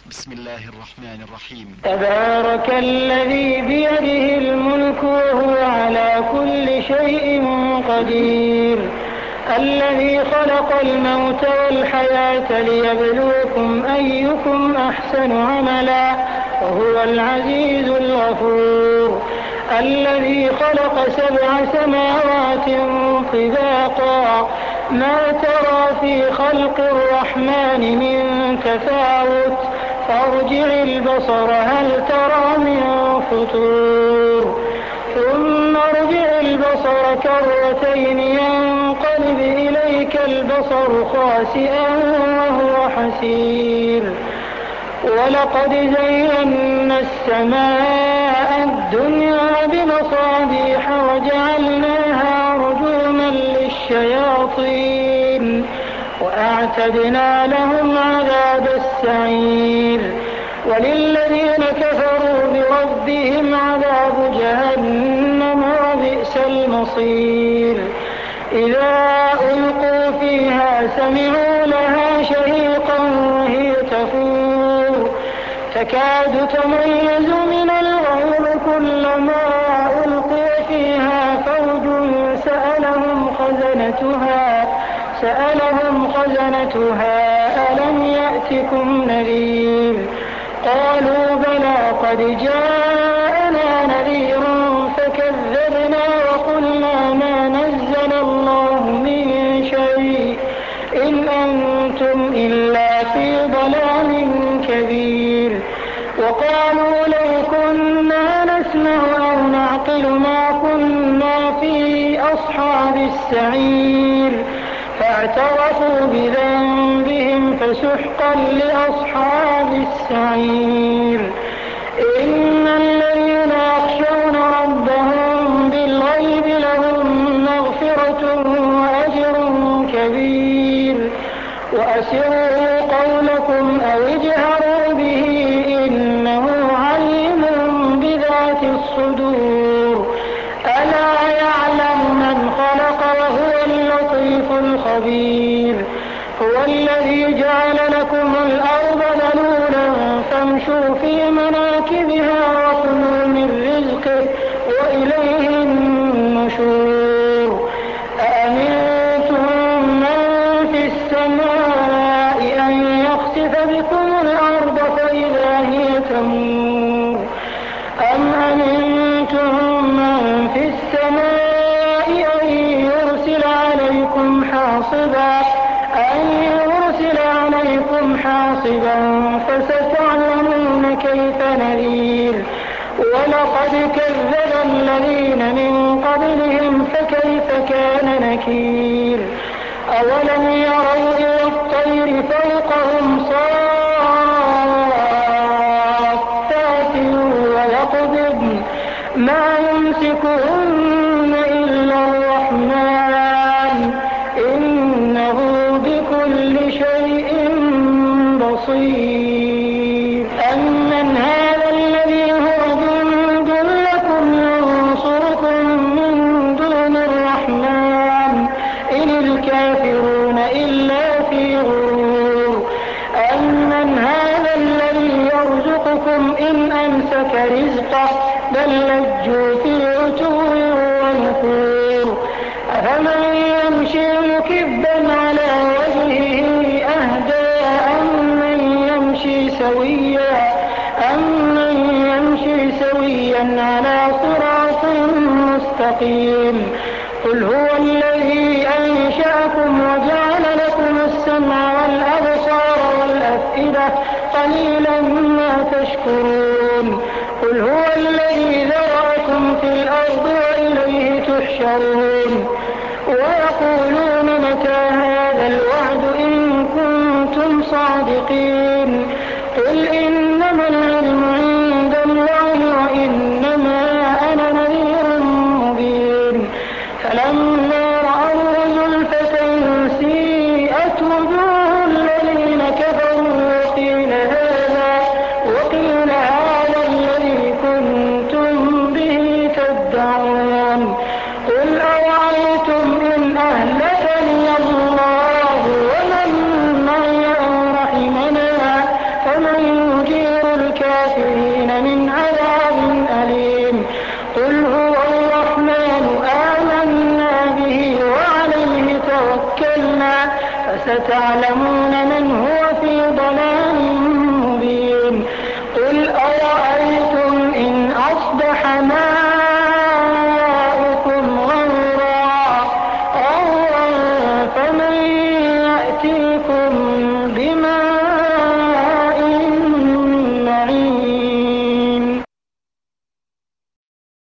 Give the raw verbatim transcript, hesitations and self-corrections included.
بسم الله الرحمن الرحيم. تبارك الذي بيده الملك وهو على كل شيء قدير، الذي خلق الموت والحياة ليبلوكم أيكم أحسن عملا وهو العزيز الغفور، الذي خلق سبع سماوات طباقا ما ترى في خلق الرحمن من تفاوت فارجع البصر هل ترى من فطور ثم ارجع البصر كرتين ينقلب إليك البصر خاسئا وهو حسير. ولقد زينا السماء الدنيا بمصابيح وجعلناها رجوما للشياطين وأعتدنا لهم عذاب السعير. وللذين كفروا بربهم عذاب جهنم وبئس المصير. إذا ألقوا فيها سمعوا لها شهيقا وهي تفور تكاد تميز من الغيظ كلما ألقي فيها فوج سألهم خزنتها سألهم خزنتها ألم يأتكم نذير قالوا بلى قد جاءنا نذير فكذبنا وقلنا ما نزل الله من شيء إن أنتم إلا في ضلال كبير. وقالوا لو كنا نسمع أو نعقل ما كنا في أصحاب السعير فاعترفوا بذنبهم فسحقا لأصحاب السعير. إن الذين يخشون ربهم بالغيب لهم مغفرة وأجر كبير. وأسروا قولكم أو اجهروا به إنه عليم بذات الصدور. ألا يعلم من خلق وهو اللطيف الخبير. هو الذي جعل لكم الأرض ذلولا فامشوا في مناكبها وكلوا من رزقه وإليه النشور. أأمنتم من في السماء أن يخسف بكم الأرض فإذا هي تمور أم أمنتم من في السماء أن يرسل عليكم حاصبا أن يرسل عليكم حاصبا فستعلمون كيف نذير. ولقد كذب الذين من قبلهم فكيف كان نكير. أولم يروا إلى الطير فوقهم صافات ويقبضن ما يمسكهن إلا الرحمن إنه بكل شيء بصير. أمن هذا الذي هو جند لكم ينصركم من دون الرحمن إن الكافرون إلا في غرور. أمن هذا الذي يرزقكم إن أمسك رزقه بل لجوا في عتو ونفور. أفمن يمشي مكبا على وجهه أهدى أمن يمشي سويا أمن يمشي سويا على صراط مستقيم. قل هو الذي أنشأكم وجعل لكم السمع والأبصار والأفئدة قليلا ما تشكرون. قل هو الذي ذرأكم في الأرض وإليه تحشرون. ويقولون متى هذا الوعد إن كنتم صادقين. قل إنما العلم عند الله وإنما أنا نذير مبين. فلما رأوا زلفة سيئت وجوه الذين كفروا وقيل هذا وقيل هذا الذي كنتم به تدعون. قل أرأيتم إن أهلكني الله ومن معي أو رحمنا فمن فستعلمون من هو في ضلال